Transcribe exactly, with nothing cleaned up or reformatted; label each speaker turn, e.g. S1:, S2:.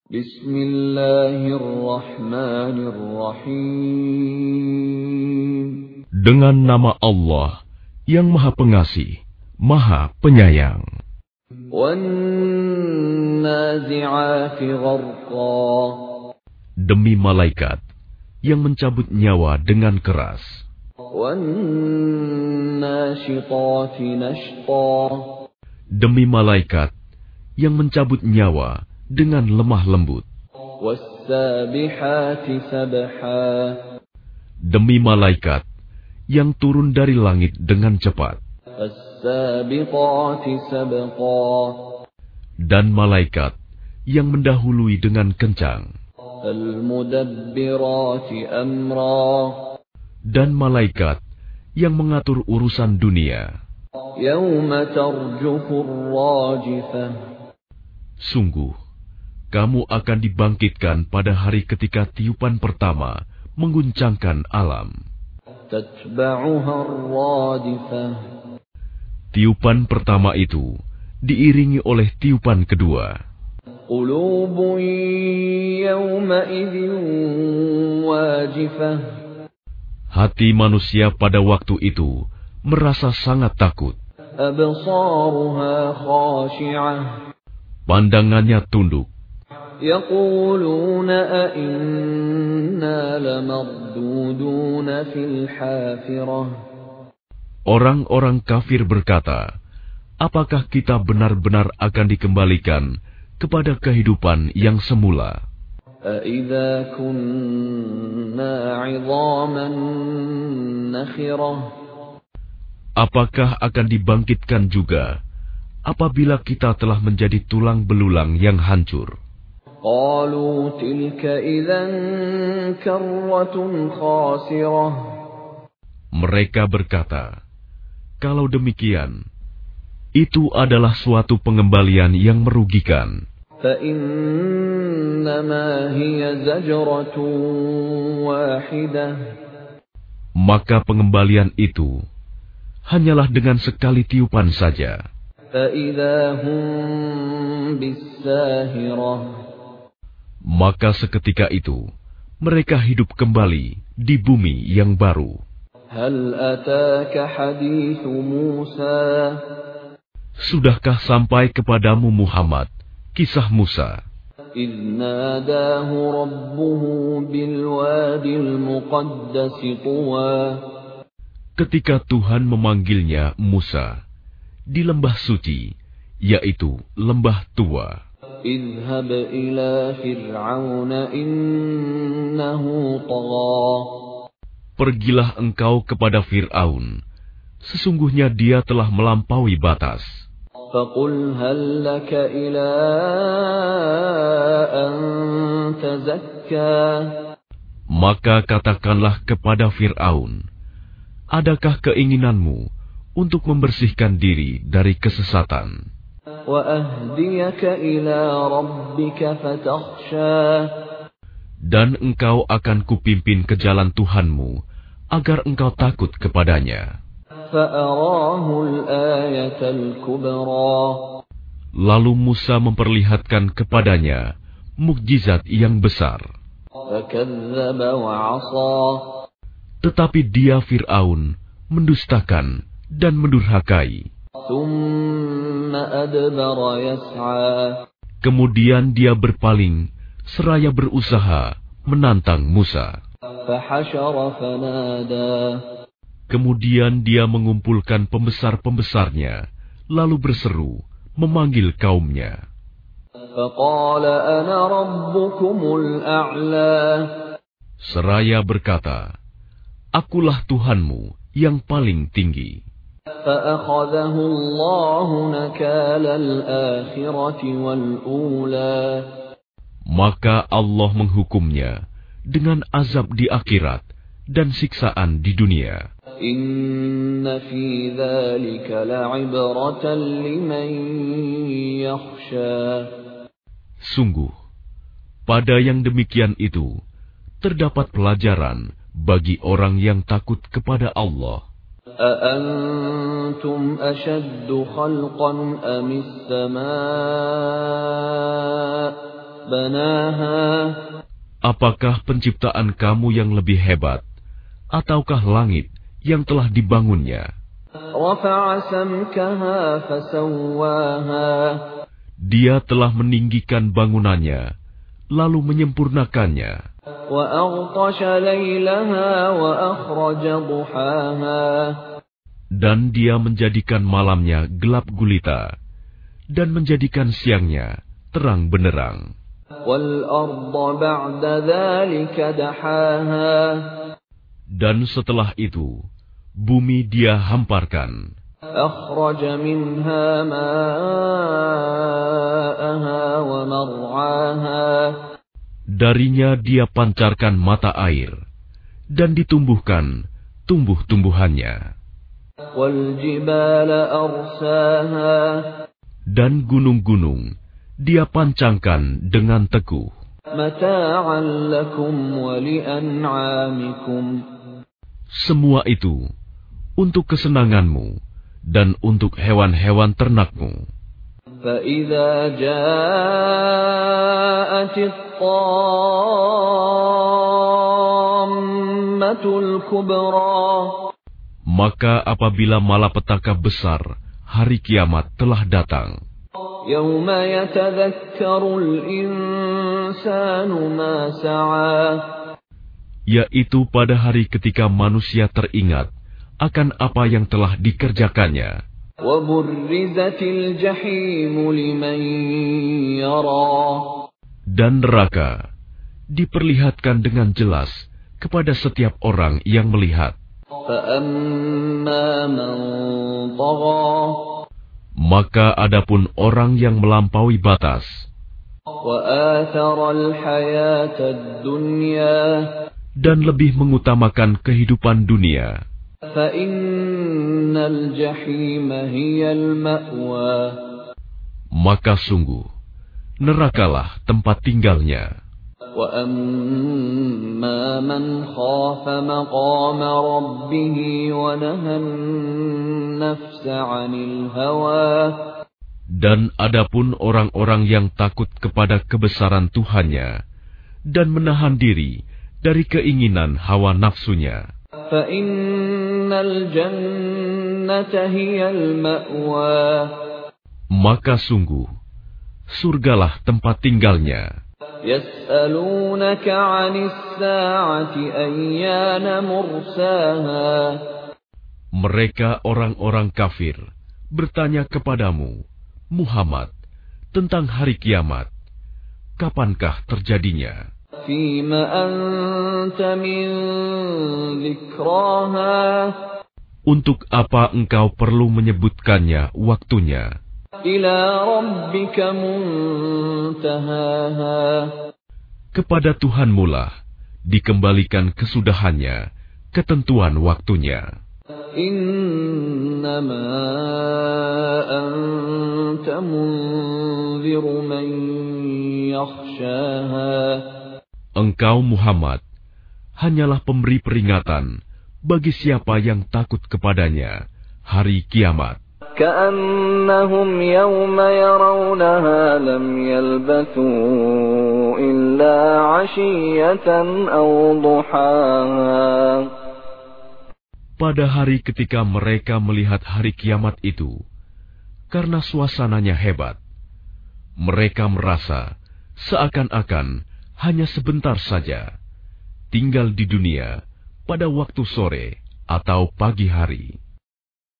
S1: Bismillahirrahmanirrahim.
S2: Dengan nama Allah yang Maha Pengasih, Maha Penyayang.
S1: Wan-nazi'ati gharqa.
S2: Demi malaikat yang mencabut nyawa dengan keras.
S1: Wan-nashitati nashta.
S2: Demi malaikat yang mencabut nyawa dengan lemah lembut.
S1: Was-sabihati sabha.
S2: Demi malaikat yang turun dari langit dengan cepat.
S1: As-sabiqati sabqa.
S2: Dan malaikat yang mendahului dengan kencang.
S1: Al-mudabbirati amra.
S2: Dan malaikat yang mengatur urusan dunia.
S1: Yawma tarjufu ar-rajifah.
S2: Sungguh, kamu akan dibangkitkan pada hari ketika tiupan pertama mengguncangkan alam.
S1: Tatba'uha ar-radifah.
S2: Tiupan pertama itu diiringi oleh tiupan kedua.
S1: Qulubun yawma idzin wajifah.
S2: Hati manusia pada waktu itu merasa sangat takut.
S1: Absaruha khashi'ah.
S2: Pandangannya tunduk.
S1: Yaquluna a inna lamarduduna fil hafirah.
S2: Orang-orang kafir berkata, apakah kita benar-benar akan dikembalikan kepada kehidupan yang semula?
S1: أَإِذَا كُنَّا عِظَامًا نَخِرَةً.
S2: Apakah akan dibangkitkan juga apabila kita telah menjadi tulang belulang yang hancur?
S1: قَالُوا تِلْكَ إِذًا كَرَّةٌ خَاسِرَةٌ.
S2: Mereka berkata, kalau demikian, itu adalah suatu pengembalian yang merugikan.
S1: فَإِنَّمَا هِيَ زَجْرَةٌ وَاحِدَةٌ.
S2: Maka pengembalian itu hanyalah dengan sekali tiupan saja.
S1: فَإِذَا هُمْ بِالسَّاهِرَةِ.
S2: Maka seketika itu mereka hidup kembali di bumi yang baru.
S1: هَلْ أَتَاكَ حَدِيثُ مُوسَى.
S2: Sudahkah sampai kepadamu Muhammad kisah Musa?
S1: إِذْ نَادَاهُ رَبُّهُ بِالْوَادِ الْمُقَدَّسِ طُوًى.
S2: Ketika Tuhan memanggilnya Musa di lembah suci, yaitu lembah tua.
S1: اذْهَبْ إِلَى فِرْعَوْنَ إِنَّهُ طَغَى.
S2: Pergilah engkau kepada Fir'aun, sesungguhnya dia telah melampaui batas.
S1: فَقُلْ هَلْ لَكَ إِلَىٰ أَن تَزَكَّىٰ.
S2: Maka katakanlah kepada Fir'aun, adakah keinginanmu untuk membersihkan diri dari kesesatan?
S1: وَأَهْدِيَكَ إِلَىٰ رَبِّكَ فَتَخْشَىٰ.
S2: Dan engkau akan kupimpin ke jalan Tuhanmu, agar engkau takut kepadanya.
S1: فَأَرَاهُ الْآيَةَ الْكُبْرَى.
S2: Lalu Musa memperlihatkan kepadanya mukjizat yang besar.
S1: فَكَذَّبَ وَعَصَىٰ.
S2: Tetapi dia Fir'aun mendustakan dan mendurhakai.
S1: ثُمَّ أَدْبَرَ يَسْعَىٰ.
S2: Kemudian dia berpaling seraya berusaha menantang Musa.
S1: فَحَشَرَ فَنَادَىٰ.
S2: Kemudian dia mengumpulkan pembesar-pembesarnya, lalu berseru, memanggil kaumnya.
S1: فَقَالَ أَنَا رَبُّكُمُ الْأَعْلَىٰ.
S2: Seraya berkata, akulah Tuhanmu yang paling tinggi.
S1: فَأَخَذَهُ اللَّهُ نَكَالَ الْآخِرَةِ وَالْأُولَىٰ.
S2: Maka Allah menghukumnya dengan azab di akhirat dan siksaan di dunia.
S1: إِنَّ فِي ذَلِكَ لَعِبْرَةً لِمَن يَخْشَىٰ.
S2: Sungguh, pada yang demikian itu terdapat pelajaran bagi orang yang takut kepada Allah.
S1: أَأَنتُمْ أَشَدُّ خَلْقًا أَمِ السَّمَاءُ بناها
S2: Apakah penciptaan kamu yang lebih hebat, ataukah langit yang telah dibangunnya?
S1: رفع سمكها فسواها
S2: Dia telah meninggikan bangunannya, lalu menyempurnakannya.
S1: وأغطش ليلها وأخرج ضحاها
S2: Dan dia menjadikan malamnya gelap gulita, dan menjadikan siangnya terang benderang.
S1: وَالْأَرْضَ بَعْدَ ذَلِكَ دَحَاهَا
S2: Dan setelah itu, bumi dia hamparkan.
S1: أَخْرَجَ مِنْهَا مَاءَهَا وَمَرْعَاهَا
S2: Darinya dia pancarkan mata air, dan ditumbuhkan tumbuh-tumbuhannya.
S1: وَالْجِبَالَ أَرْسَاهَا
S2: Dan gunung-gunung dia pancangkan dengan teguh.
S1: مَتَاعًا لَكُمْ وَلِأَنْعَامِكُمْ
S2: Semua itu untuk kesenanganmu dan untuk hewan-hewan ternakmu.
S1: فَإِذَا جَاءَتِ الطَّامَّةُ الْكُبْرَى
S2: Maka apabila malapetaka besar hari kiamat telah datang,
S1: يَوْمَ يَتَذَكَّرُ الْإِنسَانُ مَا سَعَى
S2: yaitu pada hari ketika manusia teringat akan apa yang telah dikerjakannya.
S1: وَبُرِّزَتِ الْجَحِيمُ لِمَنْ يَرَى
S2: Dan neraka diperlihatkan dengan jelas kepada setiap orang yang melihat.
S1: فَأَمَّا مَنْ طَغَى
S2: Maka adapun orang yang melampaui batas
S1: وَآثَرَ الْحَيَاةَ الدُّنْيَا
S2: dan lebih mengutamakan kehidupan dunia,
S1: فَإِنَّ الْجَحِيمَ هِيَ الْمَأْوَى
S2: maka sungguh nerakalah tempat tinggalnya.
S1: وَأَمَّا مَنْ خَافَ مَقَامَ رَبِّهِ وَنَهَى النَّفْسَ عَنِ الْهَوَى
S2: Dan adapun orang-orang yang takut kepada kebesaran Tuhannya dan menahan diri dari keinginan hawa nafsunya,
S1: فَإِنَّ الْجَنَّةَ هِيَ الْمَأْوَى
S2: maka sungguh surgalah tempat tinggalnya.
S1: يَسْأَلُونَكَ عَنِ السَّاعَةِ أَيَّانَ مُرْسَاهَا
S2: Mereka orang-orang kafir bertanya kepadamu, Muhammad, tentang hari kiamat. Kapankah terjadinya?
S1: فِيمَ أَنْتَ مِنْ ذِكْرَاهَا
S2: Untuk apa engkau perlu menyebutkannya waktunya?
S1: إِلَى رَبِّكَ مُنْتَهَاهَا
S2: Kepada Tuhanmulah dikembalikan kesudahannya, ketentuan waktunya.
S1: إِنَّمَا أَنْتَ مُنْذِرُ مَنْ يَخْشَاهَا
S2: Engkau Muhammad hanyalah pemberi peringatan bagi siapa yang takut kepadanya hari kiamat.
S1: كَأَنَّهُمْ يَوْمَ يَرَوْنَهَا لَمْ يَلْبَثُوا إِلَّا عَشِيَّةً أَوْ ضُحَاهَا
S2: Pada hari ketika mereka melihat hari kiamat itu, karena suasananya hebat, mereka merasa seakan-akan hanya sebentar saja tinggal di dunia pada waktu sore atau pagi hari.